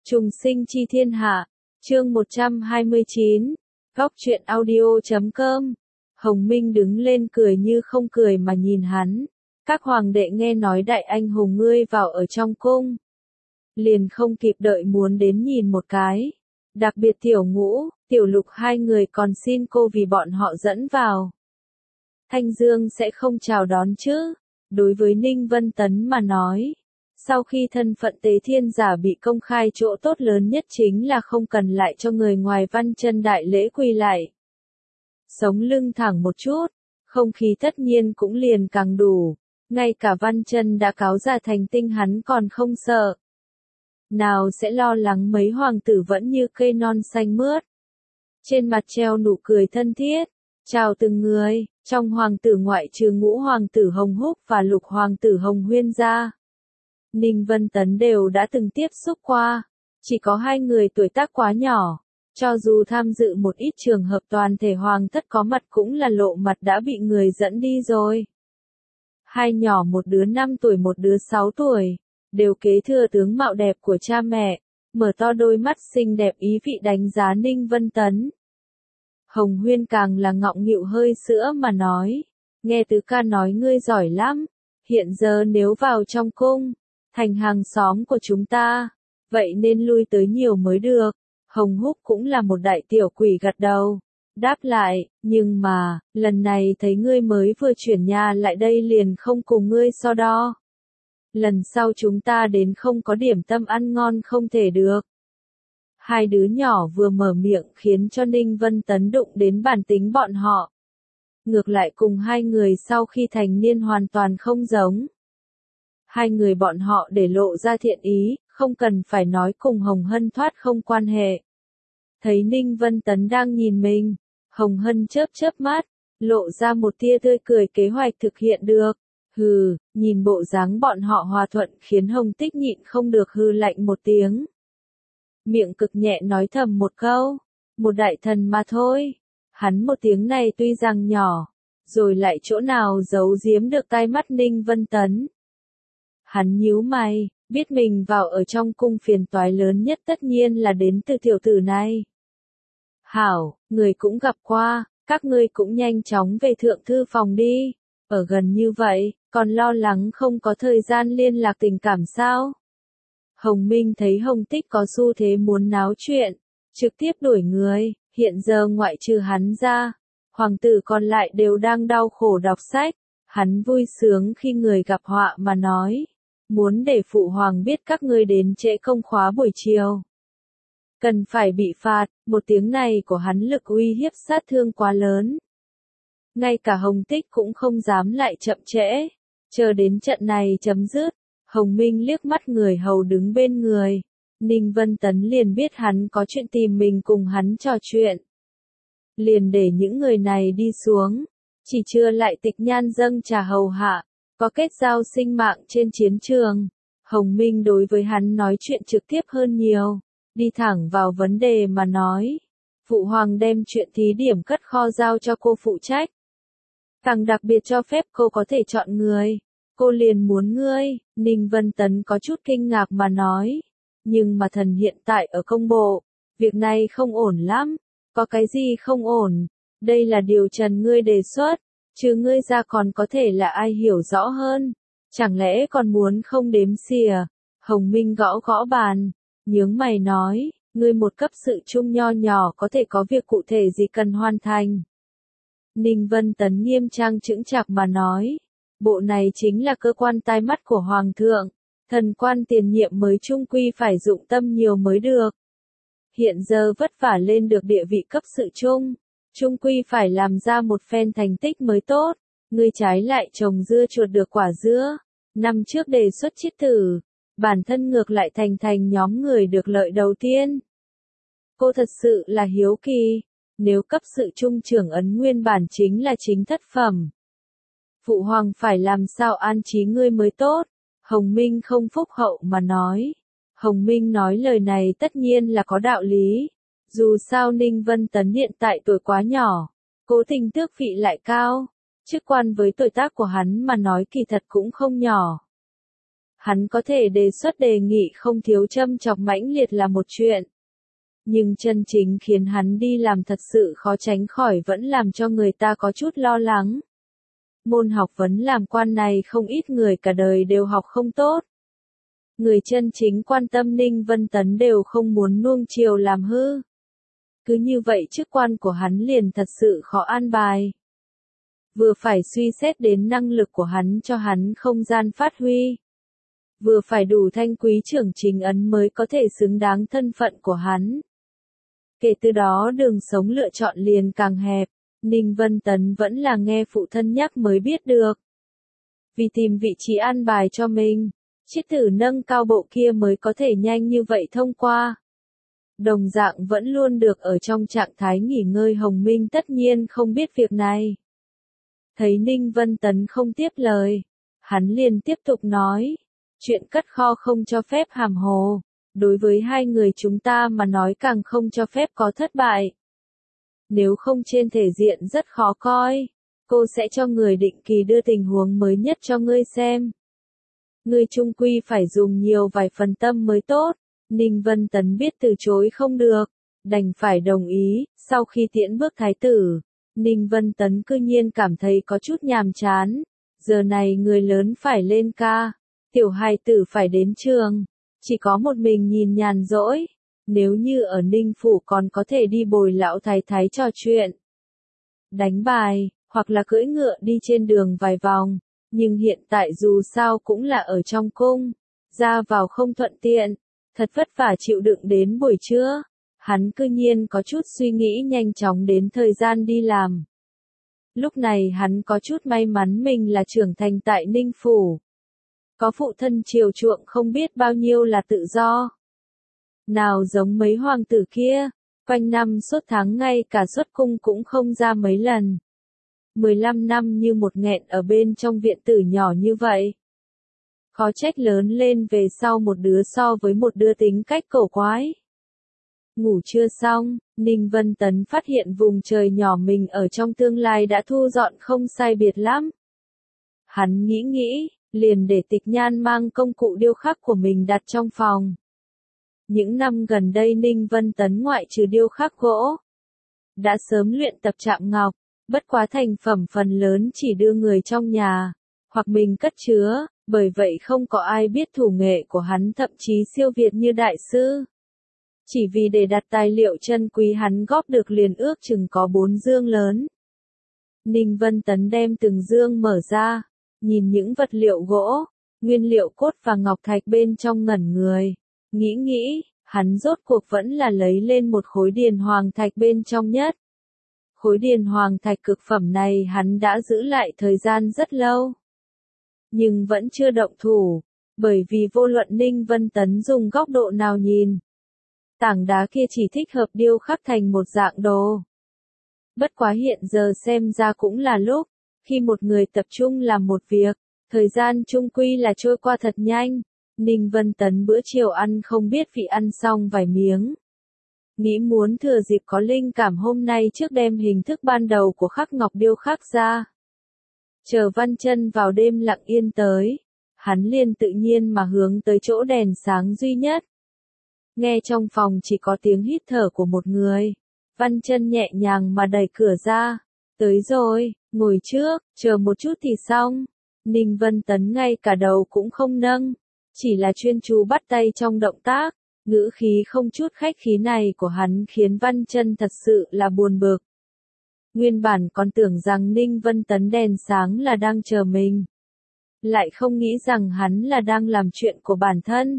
Trùng sinh chi thiên hạ, chương 129, góc truyện audio.com. Hồng Minh đứng lên cười như không cười mà nhìn hắn. Các hoàng đệ nghe nói đại anh hùng ngươi vào ở trong cung, liền không kịp đợi muốn đến nhìn một cái. Đặc biệt tiểu ngũ, tiểu lục hai người còn xin cô vì bọn họ dẫn vào. Thanh Dương sẽ không chào đón chứ? Đối với Ninh Vân Tấn mà nói, sau khi thân phận tế thiên giả bị công khai, chỗ tốt lớn nhất chính là không cần lại cho người ngoài văn chân đại lễ quỳ lại. Sống lưng thẳng một chút, không khí tất nhiên cũng liền càng đủ, ngay cả văn chân đã cáo giả thành tinh hắn còn không sợ. Nào sẽ lo lắng mấy hoàng tử vẫn như cây non xanh mướt. Trên mặt treo nụ cười thân thiết, chào từng người, trong hoàng tử ngoại trừ Ngũ hoàng tử Hồng Húc và Lục hoàng tử Hồng Huyên ra. Ninh Vân Tấn đều đã từng tiếp xúc qua, chỉ có hai người tuổi tác quá nhỏ, cho dù tham dự một ít trường hợp toàn thể hoàng thất có mặt cũng là lộ mặt đã bị người dẫn đi rồi. Hai nhỏ, một đứa 5 tuổi một đứa 6 tuổi, đều kế thừa tướng mạo đẹp của cha mẹ, mở to đôi mắt xinh đẹp ý vị đánh giá Ninh Vân Tấn. Hồng Huyên càng là ngọng nghịu hơi sữa mà nói, nghe tứ ca nói ngươi giỏi lắm, hiện giờ nếu vào trong cung, thành hàng xóm của chúng ta, vậy nên lui tới nhiều mới được. Hồng Húc cũng là một đại tiểu quỷ gật đầu, đáp lại, nhưng mà, lần này thấy ngươi mới vừa chuyển nhà lại đây liền không cùng ngươi so đo. Lần sau chúng ta đến không có điểm tâm ăn ngon không thể được. Hai đứa nhỏ vừa mở miệng khiến cho Ninh Vân Tấn đụng đến bản tính bọn họ. Ngược lại cùng hai người sau khi thành niên hoàn toàn không giống. Hai người bọn họ để lộ ra thiện ý, không cần phải nói cùng Hồng Hân thoát không quan hệ. Thấy Ninh Vân Tấn đang nhìn mình, Hồng Hân chớp chớp mắt, lộ ra một tia tươi cười kế hoạch thực hiện được. Hừ, nhìn bộ dáng bọn họ hòa thuận khiến Hồng Tích nhịn không được hừ lạnh một tiếng. Miệng cực nhẹ nói thầm một câu, một đại thần mà thôi. Hắn một tiếng này tuy rằng nhỏ, rồi lại chỗ nào giấu giếm được tai mắt Ninh Vân Tấn. Hắn nhíu mày, biết mình vào ở trong cung phiền toái lớn nhất tất nhiên là đến từ tiểu tử này. Hảo, người cũng gặp qua, các ngươi cũng nhanh chóng về thượng thư phòng đi, ở gần như vậy, còn lo lắng không có thời gian liên lạc tình cảm sao? Hồng Minh thấy Hồng Tích có xu thế muốn náo chuyện, trực tiếp đuổi người, hiện giờ ngoại trừ hắn ra, hoàng tử còn lại đều đang đau khổ đọc sách, hắn vui sướng khi người gặp họa mà nói, muốn để phụ hoàng biết các ngươi đến trễ công khóa buổi chiều. Cần phải bị phạt, một tiếng này của hắn lực uy hiếp sát thương quá lớn. Ngay cả Hồng Tích cũng không dám lại chậm trễ, chờ đến trận này chấm dứt. Hồng Minh liếc mắt người hầu đứng bên người, Ninh Vân Tấn liền biết hắn có chuyện tìm mình cùng hắn trò chuyện. Liền để những người này đi xuống, chỉ chưa lại tịch nhan dâng trà hầu hạ, có kết giao sinh mạng trên chiến trường. Hồng Minh đối với hắn nói chuyện trực tiếp hơn nhiều, đi thẳng vào vấn đề mà nói. Phụ hoàng đem chuyện thí điểm cất kho giao cho cô phụ trách. Càng đặc biệt cho phép cô có thể chọn người. Cô liền muốn ngươi, Ninh Vân Tấn có chút kinh ngạc mà nói. Nhưng mà thần hiện tại ở công bộ, việc này không ổn lắm. Có cái gì không ổn? Đây là điều Trần ngươi đề xuất, chứ ngươi ra còn có thể là ai hiểu rõ hơn. Chẳng lẽ còn muốn không đếm xỉa? Hồng Minh gõ gõ bàn, nhướng mày nói, ngươi một cấp sự trung nho nhỏ có thể có việc cụ thể gì cần hoàn thành. Ninh Vân Tấn nghiêm trang chững chạc mà nói. Bộ này chính là cơ quan tai mắt của Hoàng thượng, thần quan tiền nhiệm mới chung quy phải dụng tâm nhiều mới được. Hiện giờ vất vả lên được địa vị cấp sự chung quy phải làm ra một phen thành tích mới tốt, ngươi trái lại trồng dưa chuột được quả dưa, năm trước đề xuất chiết tử, bản thân ngược lại thành nhóm người được lợi đầu tiên. Cô thật sự là hiếu kỳ, nếu cấp sự trung trưởng ấn nguyên bản chính là chính thất phẩm. Phụ hoàng phải làm sao an trí ngươi mới tốt? Hồng Minh không phúc hậu mà nói. Hồng Minh nói lời này tất nhiên là có đạo lý. Dù sao Ninh Vân Tấn hiện tại tuổi quá nhỏ, cố tình tước vị lại cao, chức quan với tuổi tác của hắn mà nói kỳ thật cũng không nhỏ. Hắn có thể đề xuất đề nghị không thiếu châm chọc mãnh liệt là một chuyện. Nhưng chân chính khiến hắn đi làm thật sự khó tránh khỏi vẫn làm cho người ta có chút lo lắng. Môn học vấn làm quan này không ít người cả đời đều học không tốt. Người chân chính quan tâm Ninh Vân Tấn đều không muốn nuông chiều làm hư. Cứ như vậy chức quan của hắn liền thật sự khó an bài. Vừa phải suy xét đến năng lực của hắn cho hắn không gian phát huy. Vừa phải đủ thanh quý trưởng chính ấn mới có thể xứng đáng thân phận của hắn. Kể từ đó đường sống lựa chọn liền càng hẹp, Ninh Vân Tấn vẫn là nghe phụ thân nhắc mới biết được. Vì tìm vị trí an bài cho mình, chiết thử nâng cao bộ kia mới có thể nhanh như vậy thông qua. Đồng dạng vẫn luôn được ở trong trạng thái nghỉ ngơi Hồng Minh tất nhiên không biết việc này. Thấy Ninh Vân Tấn không tiếp lời, hắn liền tiếp tục nói, chuyện cất kho không cho phép hàm hồ, đối với hai người chúng ta mà nói càng không cho phép có thất bại. Nếu không trên thể diện rất khó coi, cô sẽ cho người định kỳ đưa tình huống mới nhất cho ngươi xem. Ngươi chung quy phải dùng nhiều vài phần tâm mới tốt. Ninh Vân Tấn biết từ chối không được, đành phải đồng ý. Sau khi tiễn bước thái tử, Ninh Vân Tấn cư nhiên cảm thấy có chút nhàm chán. Giờ này người lớn phải lên ca, tiểu hài tử phải đến trường, chỉ có một mình nhìn nhàn rỗi. Nếu như ở Ninh Phủ còn có thể đi bồi lão thái thái trò chuyện, đánh bài, hoặc là cưỡi ngựa đi trên đường vài vòng. Nhưng hiện tại dù sao cũng là ở trong cung, ra vào không thuận tiện, thật vất vả chịu đựng đến buổi trưa. Hắn cư nhiên có chút suy nghĩ nhanh chóng đến thời gian đi làm. Lúc này hắn có chút may mắn mình là trưởng thành tại Ninh Phủ. Có phụ thân chiều chuộng không biết bao nhiêu là tự do. Nào giống mấy hoàng tử kia, quanh năm suốt tháng ngay cả xuất cung cũng không ra mấy lần. 15 năm như một nghẹn ở bên trong viện tử nhỏ như vậy. Khó trách lớn lên về sau một đứa so với một đứa tính cách cổ quái. Ngủ trưa xong, Ninh Vân Tấn phát hiện vùng trời nhỏ mình ở trong tương lai đã thu dọn không sai biệt lắm. Hắn nghĩ, liền để Tịch Nhan mang công cụ điêu khắc của mình đặt trong phòng. Những năm gần đây Ninh Vân Tấn ngoại trừ điêu khắc gỗ, đã sớm luyện tập chạm ngọc, bất quá thành phẩm phần lớn chỉ đưa người trong nhà, hoặc mình cất chứa, bởi vậy không có ai biết thủ nghệ của hắn thậm chí siêu việt như đại sư. Chỉ vì để đặt tài liệu chân quý hắn góp được liền ước chừng có 4 dương lớn. Ninh Vân Tấn đem từng dương mở ra, nhìn những vật liệu gỗ, nguyên liệu cốt và ngọc thạch bên trong ngẩn người. Nghĩ, hắn rốt cuộc vẫn là lấy lên một khối điền hoàng thạch bên trong nhất. Khối điền hoàng thạch cực phẩm này hắn đã giữ lại thời gian rất lâu. Nhưng vẫn chưa động thủ, bởi vì vô luận Ninh Vân Tấn dùng góc độ nào nhìn, tảng đá kia chỉ thích hợp điêu khắc thành một dạng đồ. Bất quá hiện giờ xem ra cũng là lúc, khi một người tập trung làm một việc, thời gian chung quy là trôi qua thật nhanh. Ninh Vân Tấn bữa chiều ăn không biết vị ăn xong vài miếng. Nghĩ muốn thừa dịp có linh cảm hôm nay trước đem hình thức ban đầu của khắc ngọc điêu khắc ra. Chờ Văn Chân vào đêm lặng yên tới, hắn liền tự nhiên mà hướng tới chỗ đèn sáng duy nhất. Nghe trong phòng chỉ có tiếng hít thở của một người. Văn Chân nhẹ nhàng mà đẩy cửa ra. Tới rồi, ngồi trước, chờ một chút thì xong. Ninh Vân Tấn ngay cả đầu cũng không nâng, chỉ là chuyên chú bắt tay trong động tác. Ngữ khí không chút khách khí này của hắn khiến Văn Chân thật sự là buồn bực. Nguyên bản còn tưởng rằng Ninh Vân Tấn đèn sáng là đang chờ mình. Lại không nghĩ rằng hắn là đang làm chuyện của bản thân.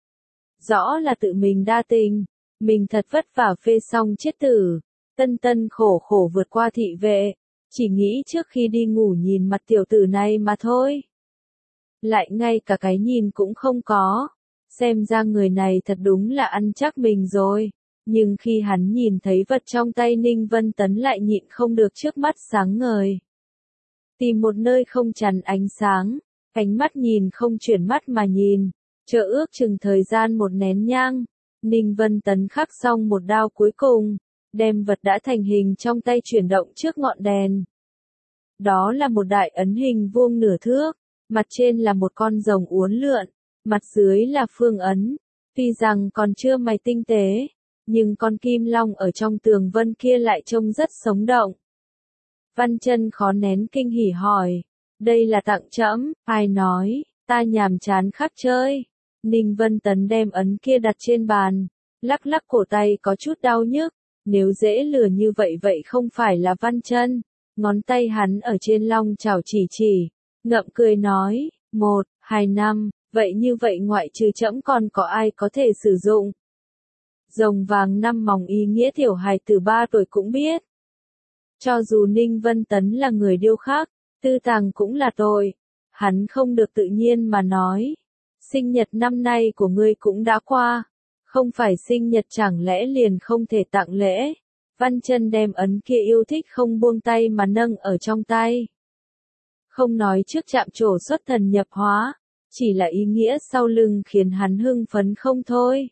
Rõ là tự mình đa tình, mình thật vất vả phê xong chiết tử, tân khổ khổ vượt qua thị vệ, chỉ nghĩ trước khi đi ngủ nhìn mặt tiểu tử này mà thôi. Lại ngay cả cái nhìn cũng không có, xem ra người này thật đúng là ăn chắc mình rồi. Nhưng khi hắn nhìn thấy vật trong tay Ninh Vân Tấn lại nhịn không được trước mắt sáng ngời. Tìm một nơi không chắn ánh sáng, ánh mắt nhìn không chuyển mắt mà nhìn, chờ ước chừng thời gian một nén nhang, Ninh Vân Tấn khắc xong một đao cuối cùng, đem vật đã thành hình trong tay chuyển động trước ngọn đèn. Đó là một đại ấn hình vuông nửa thước, mặt trên là một con rồng uốn lượn, mặt dưới là phương ấn. Tuy rằng còn chưa mài tinh tế, nhưng con kim long ở trong tường vân kia lại trông rất sống động. Văn Chân khó nén kinh hỉ hỏi, đây là tặng trẫm, ai nói, ta nhàm chán khắc chơi. Ninh Vân Tấn đem ấn kia đặt trên bàn, lắc lắc cổ tay có chút đau nhức, nếu dễ lừa như vậy vậy không phải là Văn Chân. Ngón tay hắn ở trên long chảo chỉ, ngậm cười nói, 1, 2 năm, vậy như vậy ngoại trừ trẫm còn có ai có thể sử dụng. Rồng vàng 5 mòng ý nghĩa tiểu hài từ 3 tuổi cũng biết. Cho dù Ninh Vân Tấn là người điêu khắc, tư tàng cũng là tội. Hắn không được tự nhiên mà nói. Sinh nhật năm nay của ngươi cũng đã qua. Không phải sinh nhật chẳng lẽ liền không thể tặng lễ. Văn Chân đem ấn kia yêu thích không buông tay mà nâng ở trong tay. Không nói trước chạm trổ xuất thần nhập hóa, chỉ là ý nghĩa sau lưng khiến hắn hưng phấn không thôi.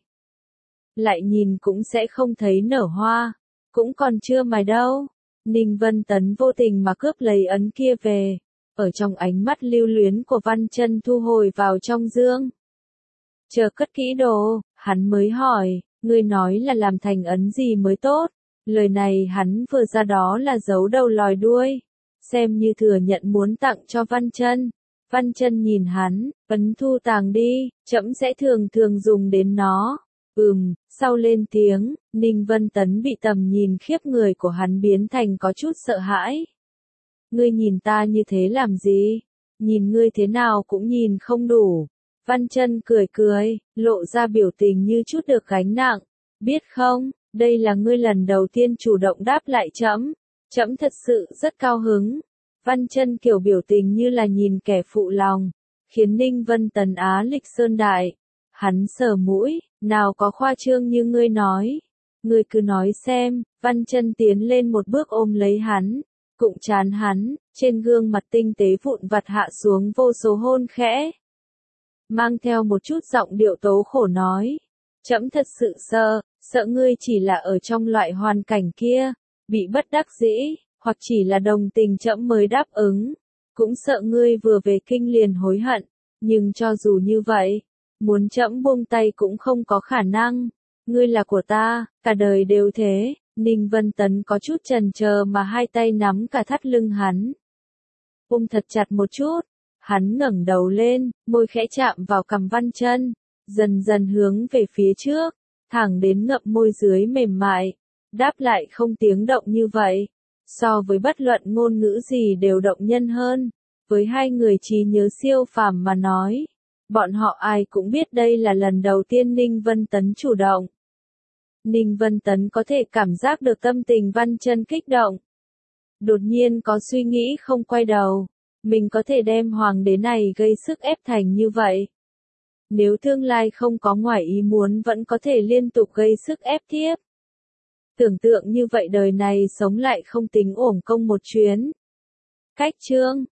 Lại nhìn cũng sẽ không thấy nở hoa, cũng còn chưa mài đâu. Ninh Vân Tấn vô tình mà cướp lấy ấn kia về, ở trong ánh mắt lưu luyến của Văn Chân thu hồi vào trong dương. Chờ cất kỹ đồ, hắn mới hỏi, ngươi nói là làm thành ấn gì mới tốt? Lời này hắn vừa ra đó là giấu đầu lòi đuôi, xem như thừa nhận muốn tặng cho Văn Chân. Văn Chân nhìn hắn, ấn thu tàng đi, trẫm sẽ thường thường dùng đến nó. Sau lên tiếng, Ninh Vân Tấn bị tầm nhìn khiếp người của hắn biến thành có chút sợ hãi. Ngươi nhìn ta như thế làm gì? Nhìn ngươi thế nào cũng nhìn không đủ. Văn Chân cười, lộ ra biểu tình như chút được gánh nặng. Biết không, đây là ngươi lần đầu tiên chủ động đáp lại trẫm. Trẫm thật sự rất cao hứng. Văn Chân kiểu biểu tình như là nhìn kẻ phụ lòng, khiến Ninh Vân Tấn á lịch sơn đại. Hắn sờ mũi, nào có khoa trương như ngươi nói. Ngươi cứ nói xem. Văn Chân tiến lên một bước ôm lấy hắn, cụng trán hắn, trên gương mặt tinh tế vụn vặt hạ xuống vô số hôn khẽ. Mang theo một chút giọng điệu tố khổ nói, trẫm thật sự sợ ngươi chỉ là ở trong loại hoàn cảnh kia, bị bất đắc dĩ, hoặc chỉ là đồng tình trẫm mới đáp ứng, cũng sợ ngươi vừa về kinh liền hối hận, nhưng cho dù như vậy, muốn trẫm buông tay cũng không có khả năng, ngươi là của ta, cả đời đều thế. Ninh Vân Tấn có chút chần chờ mà hai tay nắm cả thắt lưng hắn. Ôm thật chặt một chút, hắn ngẩng đầu lên, môi khẽ chạm vào cằm Văn Chân, dần dần hướng về phía trước, thẳng đến ngậm môi dưới mềm mại, đáp lại không tiếng động như vậy. So với bất luận ngôn ngữ gì đều động nhân hơn, với hai người trí nhớ siêu phàm mà nói. Bọn họ ai cũng biết đây là lần đầu tiên Ninh Vân Tấn chủ động. Ninh Vân Tấn có thể cảm giác được tâm tình Văn Chân kích động. Đột nhiên có suy nghĩ không quay đầu. Mình có thể đem hoàng đế này gây sức ép thành như vậy. Nếu tương lai không có ngoài ý muốn vẫn có thể liên tục gây sức ép tiếp. Tưởng tượng như vậy đời này sống lại không tính uổng công một chuyến. Cách chương